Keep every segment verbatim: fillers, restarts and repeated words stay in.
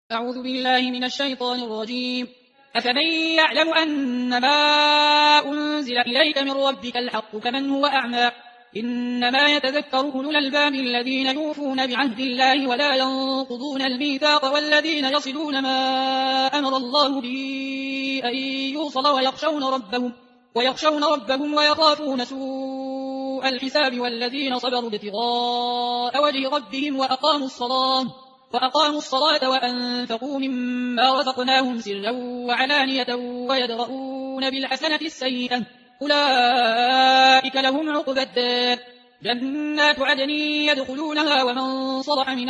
أعوذ بالله من الشيطان الرجيم. أفمن يعلم أن ما أنزل إليك من ربك الحق كمن هو أعمى. إنما يتذكر أولو الألباب الذين يوفون بعهد الله ولا ينقضون الميثاق والذين يصلون ما أمر الله به أن يوصل ويخشون ربهم ويخشون ربهم ويخافون سوء الحساب والذين صبروا ابتغاء وجه ربهم وأقاموا الصلاة وأقاموا الصلاة وأنفقوا مما رزقناهم سرا وعلانية ويدرؤون بالحسنة السيئة أولئك لهم عقبى الدار جنات عدن يدخلونها ومن صلح من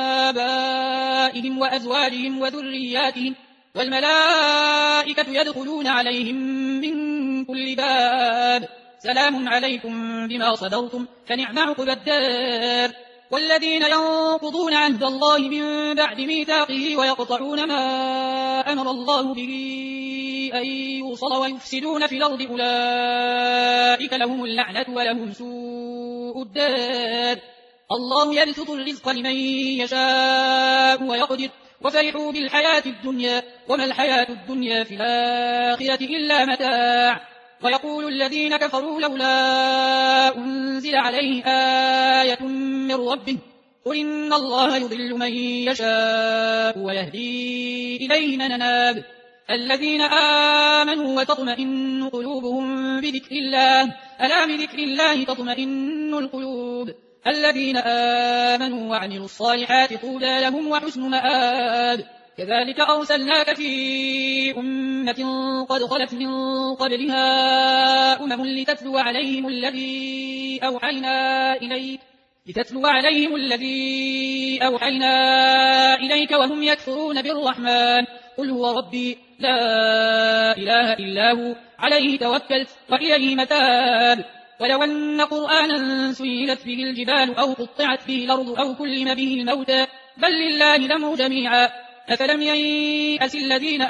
آبائهم وأزواجهم وذرياتهم والملائكة يدخلون عليهم من كل باب سلام عليكم بما صبرتم فنعم عقبى الدار. والذين ينقضون عهد الله من بعد ميثاقه ويقطعون ما أمر الله به أن يوصل ويفسدون في الأرض أولئك لهم اللعنة ولهم سوء الدار. الله يبسط الرزق لمن يشاء ويقدر وفرحوا بالحياة الدنيا وما الحياة الدنيا في الآخرة إلا متاع. ويقول الذين كفروا لولا أنزل عليه آية من ربه قل إن الله يضل من يشاء ويهدي إليه من أناب. الذين آمنوا وتطمئن قلوبهم بذكر الله ألا بذكر الله تطمئن القلوب. الذين آمنوا وعملوا الصالحات طوبى لهم وحسن مآب. كذلك أرسلناك في أمة قد خلت من قبلها أمم لتتلو عليهم الذي أوحينا إليك لتتلو عليهم الذي أوحينا إليك وهم يكفرون بالرحمن قل هو ربي لا إله إلا هو عليه توكلت وإليه متاب. ولو أن قرآنا سيلت به الجبال أو قطعت به الأرض أو كلم به الموتى بل لله الأمر جميعا أفلم ييأس الذين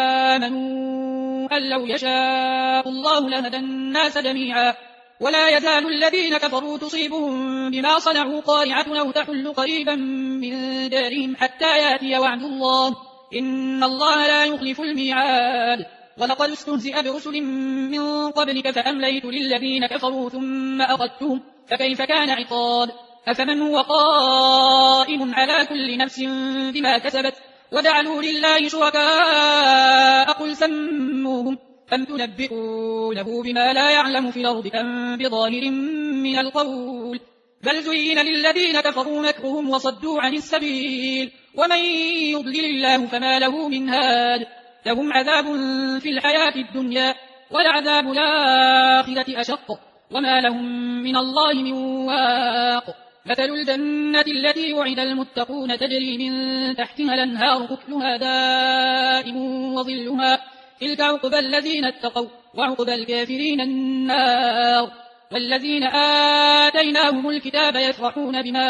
آمنوا أن لو يشاء الله لهدى الناس جميعا. ولا يزال الذين كفروا تصيبهم بما صنعوا قارعة أو تحل قريبا من دارهم حتى يأتي وعد الله إن الله لا يخلف الميعاد. ولقد استهزئ برسل من قبلك فأمليت للذين كفروا ثم أخذتهم فكيف كان عقاب. أفمن هو قائم على كل نفس بما كسبت وجعلوا لله شركاء قل سموهم أم تنبئونه بما لا يعلم في الأرض أم بظاهر من القول بل زين للذين كفروا مكرهم وصدوا عن السبيل ومن يضلل الله فما له من هاد. لهم عذاب في الحياة الدنيا ولعذاب الآخرة أشق وما لهم من الله من واق. مثل الجنة التي وعد المتقون تجري من تحتها الأنهار أكلها دائم وظلها تلك عقبى الذين اتقوا وعقبى الكافرين النار. والذين آتيناهم الكتاب يفرحون بما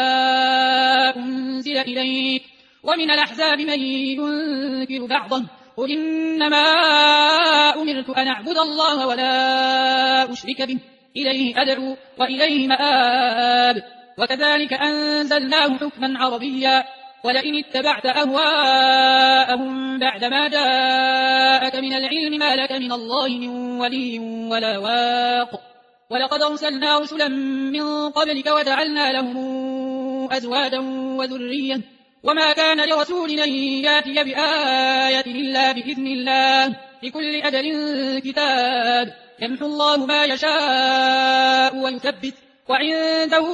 أنزل إليك ومن الأحزاب من ينكر بعضه قل إنما أمرت أن أعبد الله ولا أشرك به إليه أدعو وإليه مآب. وكذلك أنزلناه حكما عربيا ولئن اتبعت أهواءهم بعدما جاءك من العلم ما لك من الله من ولي ولا واق. ولقد أرسلنا رسلا من قبلك وجعلنا لهم أزواجا وذرية وما كان لرسول أن يأتي بآية إلا بإذن الله لكل أجل كتاب يمحو الله ما يشاء ويثبت وعنده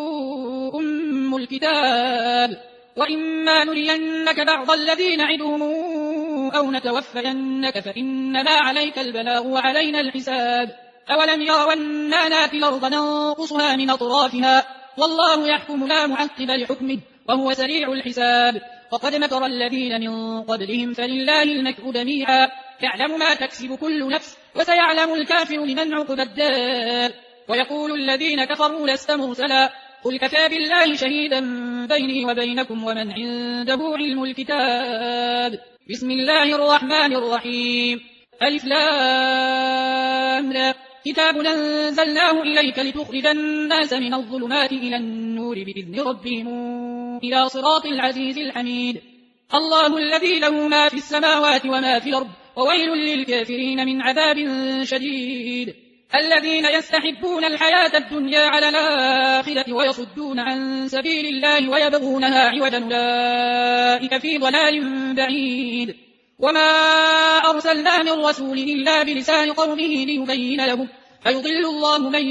أم الكتاب. وإما نرينك بعض الذين نعدهم أو نتوفينك فإنما عليك البلاغ وعلينا الحساب. أولم يروا أنا ناتي الأرض ننقصها من أطرافها والله يحكم لا معقب لحكمه وهو سريع الحساب. وقد مكر الذين من قبلهم فلله المكر جميعا يعلم ما تكسب كل نفس وسيعلم الكافر لمن عقبى الدار. ويقول الذين كفروا لست مرسلا قل كفى بالله شهيدا بيني وبينكم ومن عنده علم الكتاب. بسم الله الرحمن الرحيم ألف لام را كتاب أنزلناه إليك لتخرج الناس من الظلمات إلى النور بإذن ربهم إلى صراط العزيز الحميد. الله الذي له ما في السماوات وما في الأرض وويل للكافرين من عذاب شديد. الذين يستحبون الحياة الدنيا على الآخرة ويصدون عن سبيل الله ويبغونها عوجا أولئك في ضلال بعيد. وما أرسلنا من رسول إلا بلسان قومه ليبين لهم فيضل الله من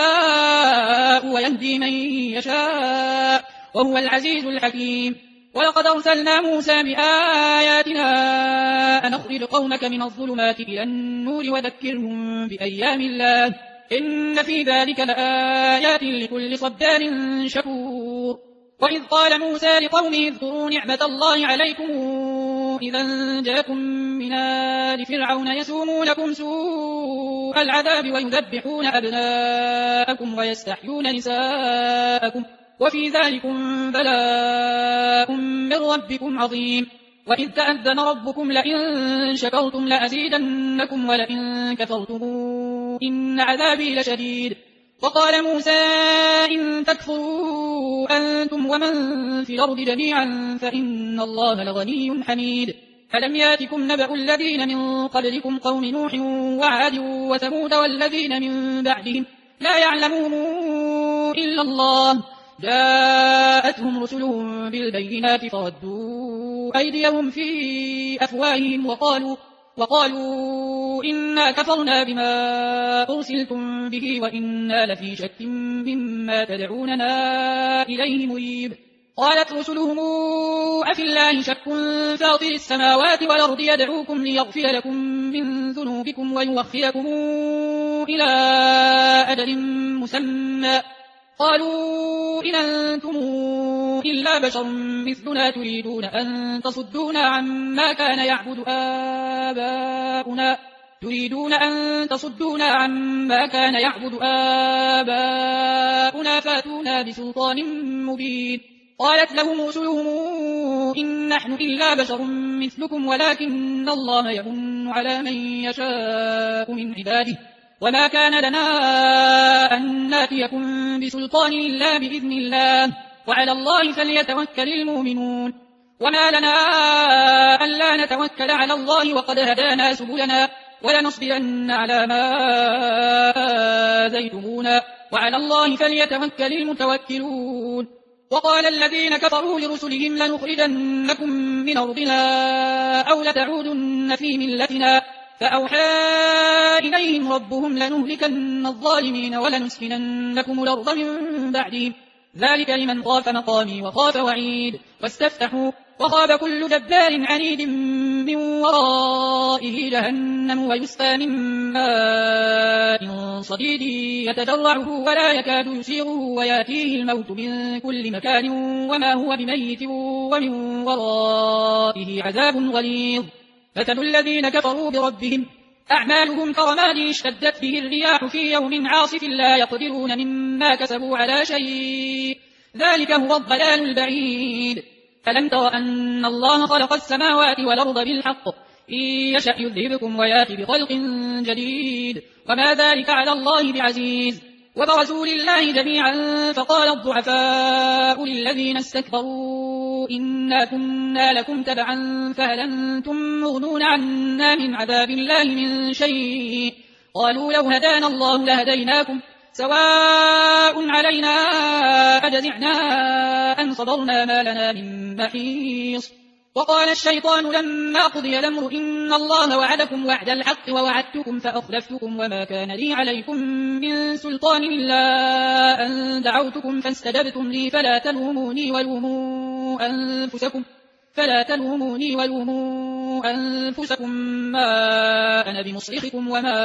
يشاء ويهدي من يشاء وهو العزيز الحكيم. ولقد أرسلنا موسى بآياتنا أن أخرج قومك من الظلمات إلى النور وذكرهم بأيام الله إن في ذلك لآيات لكل صبار شكور. وإذ قال موسى لقومه اذكروا نعمة الله عليكم إذا أنجاكم من آل فرعون يسومونكم سوء العذاب ويذبحون أبناءكم ويستحيون نساءكم وفي ذلكم بلاء من ربكم عظيم. وإذ تأذن ربكم لئن شكرتم لأزيدنكم ولئن كفرتم إن عذابي لشديد. وقال موسى إن تكفروا أنتم ومن في الأرض جميعا فإن الله لغني حميد. ألم ياتكم نبأ الذين من قبلكم قوم نوح وعاد وثمود والذين من بعدهم لا يعلمهم إلا الله جاءتهم رسلهم بالبينات فردوا أيديهم في أفواههم وقالوا, وقالوا إنا كفرنا بما أرسلتم به وإنا لفي شك مما تدعوننا إليه مريب. قالت رسلهم أفي الله شك فاطر السماوات والأرض يدعوكم ليغفر لكم من ذنوبكم ويوخركم إلى أجل مسمى قالوا إن أنتم إلا بشر مثلنا تريدون أن تصدونا عما كان يعبد آباؤنا تريدون أن تصدونا عما كان يعبد آباؤنا فاتونا بسلطان مبين. قالت لهم رسلهم إن نحن إلا بشر مثلكم ولكن الله يمن على من يشاء من عباده وما كان لنا أن ناتيكم بسلطان إلا بإذن الله وعلى الله فليتوكل المؤمنون. وما لنا ألا نتوكل على الله وقد هدانا سبلنا ولنصبرن على ما آذيتمونا وعلى الله فليتوكل المتوكلون. وقال الذين كفروا لرسلهم لنخرجنكم من أرضنا أو لتعودن في ملتنا فأوحى إليهم ربهم لنهلكن الظالمين ولنسكننكم الأرض من بعدهم ذلك لمن خاف مقامي وخاف وعيد. واستفتحوا وخاب كل جبار عنيد من ورائه جهنم ويسقى من ماء صديد يتجرعه ولا يكاد يسيغه وياتيه الموت من كل مكان وما هو بميت ومن ورائه عذاب غليظ. مثل الذين كفروا بربهم أعمالهم كرماد اشتدت به الرياح في يوم عاصف لا يقدرون مما كسبوا على شيء ذلك هو الضلال البعيد. ألم تر أن الله خلق السماوات والأرض بالحق إن يشأ يذهبكم ويأتي بخلق جديد وما ذلك على الله بعزيز. وبرزوا لله جميعا فقال الضعفاء للذين استكبروا إنا كنا لكم تبعا فهل أنتم مغنون عنا من عذاب الله من شيء قالوا لو هدانا الله لهديناكم سواء علينا أجزعنا أن صبرنا ما لنا من محيص. وقال الشيطان لما قضي الأمر إن الله وعدكم وعد الحق ووعدتكم فأخلفتكم وما كان لي عليكم من سلطان إلا أن دعوتكم فاستجبتم لي فلا تلوموني ولوموا أنفسكم فلا تلوموني ولوموا أنفسكم ما أنا بمصرخكم وما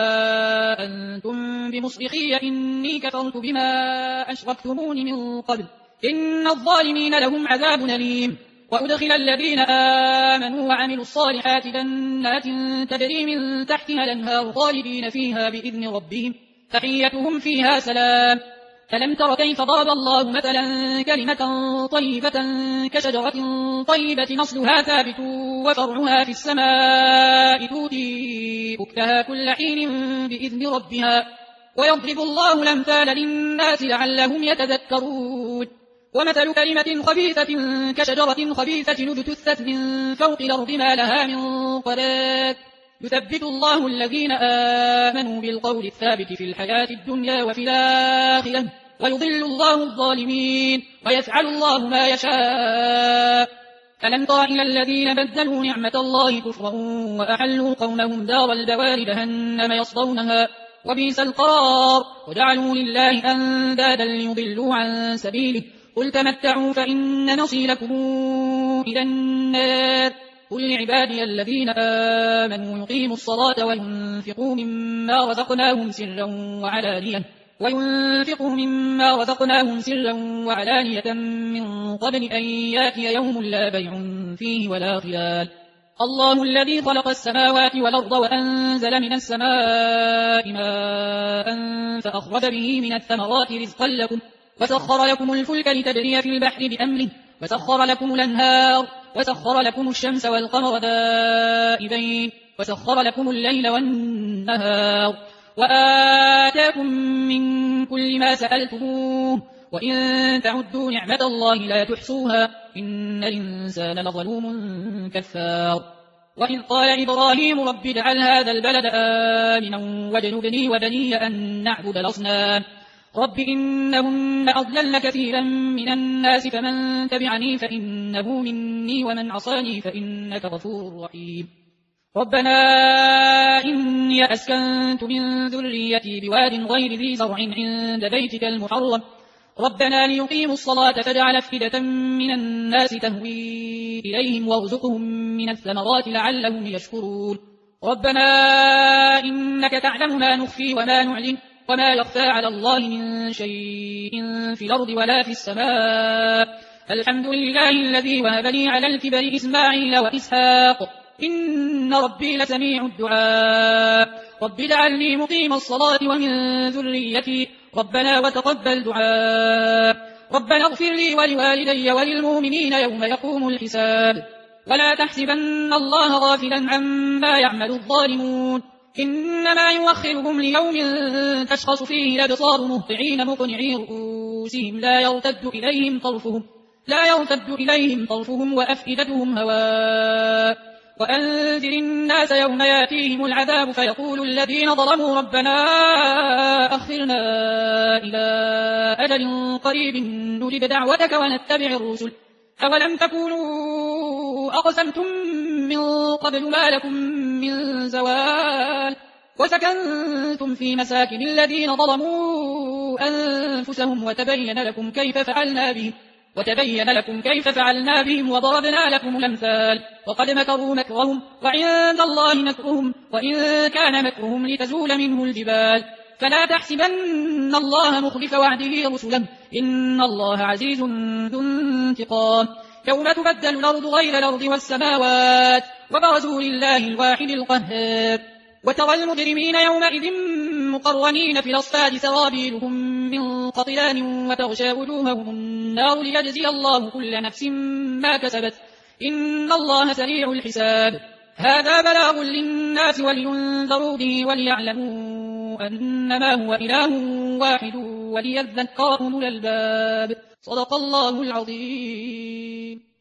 أنتم بمصرخي إني كفرت بما أشركتمون من قبل إن الظالمين لهم عذاب أليم. وأدخل الذين آمنوا وعملوا الصالحات جنات تجري من تحتها الأنهار خالدين فيها بإذن ربهم تحيتهم فيها سلام. ألم تر كيف ضرب الله مثلا كلمة طيبة كشجرة طيبة نصلها ثابت وفرعها في السماء تؤتي أكلها كل حين بإذن ربها ويضرب الله الأمثال للناس لعلهم يتذكرون. ومثل كلمة خبيثة كشجرة خبيثة اجتثت من فوق الأرض ما لها من قرار يثبت الله الذين آمنوا بالقول الثابت في الحياة الدنيا وفي الآخرة ويضل الله الظالمين ويفعل الله ما يشاء. ألم تر إلى الذين بدلوا نعمة الله كفرا وأحلوا قومهم دار البوار جهنم يصلونها وبئس القرار وجعلوا لله أندادا ليضلوا عن سبيله قل تمتعوا فإن نصيركم إلى النار قل لعبادي الذين آمنوا يقيموا الصلاة وينفقوا مما رزقناهم سرا وعلانية وينفقوا مما رزقناهم سرا وعلانية من قبل أن يأتي يوم لا بيع فيه ولا خلال. الله الذي خلق السماوات والأرض وأنزل من السماء ماء فأخرج به من الثمرات رزقا لكم وسخر لكم الفلك لتجري في البحر بأمره وسخر لكم الأنهار وسخر لكم الشمس والقمر دائبين وسخر لكم الليل والنهار وآتاكم من كل ما سألتموه وإن تعدوا نعمة الله لا تحصوها إن الإنسان لظلوم كفار. وإذ قال إبراهيم رب اجعل هذا البلد آمنا واجنبني وبني أن نعبد الأصنام رب إنهن أضللن كثيرا من الناس فمن تبعني فإنه مني ومن عصاني فإنك غفور رحيم. ربنا إني أسكنت من ذريتي بواد غير ذي زرع عند بيتك المحرم ربنا ليقيموا الصلاة فاجعل أفئدة من الناس تهوي إليهم وارزقهم من الثمرات لعلهم يشكرون. ربنا إنك تعلم ما نخفي وما نعلن وما يخفى على الله من شيء في الأرض ولا في السماء الحمد لله الذي وهب لي على الكبر إسماعيل وإسحاق إن ربي لسميع الدعاء رب اجعلني مقيم الصلاة ومن ذريتي ربنا وتقبل دعاء ربنا اغفر لي ولوالدي وللمؤمنين يوم يقوم الحساب. ولا تحسبن الله غافلا عما يعمل الظالمون إنما يؤخرهم ليوم تشخص فيه الأبصار مهطعين مقنعي رؤوسهم لا يرتد إليهم طرفهم لا يرتد إليهم طرفهم وأفئدتهم هواء. وأنذر الناس يوم ياتيهم العذاب فيقول الذين ظلموا ربنا أخرنا إلى أجل قريب نجب دعوتك ونتبع الرسل أولم تكونوا أقسمتم من قبل ما لكم من زوال وسكنتم في مساكن الذين ظلموا أنفسهم وتبين لكم كيف فعلنا بهم وتبين لكم كيف فعلنا بهم وضربنا لكم الأمثال وقد مكروا مكرهم وعند الله مكرهم وإن كان مكرهم لتزول منه الجبال فلا تحسبن الله مخلف وعده رسلا إن الله عزيز ذو انتقام. يوم تبدل الأرض غير الأرض والسماوات وبرزوا لله الواحد القهار وترى المجرمين يومئذ مقرنين في الأصفاد سرابيلهم من قطران وتغشى وجوههم النار ليجزي الله كل نفس ما كسبت إن الله سريع الحساب. هذا بلاغ للناس ولينذروا به وليعلموا أنما هو إله واحد وليذكر أولو الألباب. صدق الله العظيم.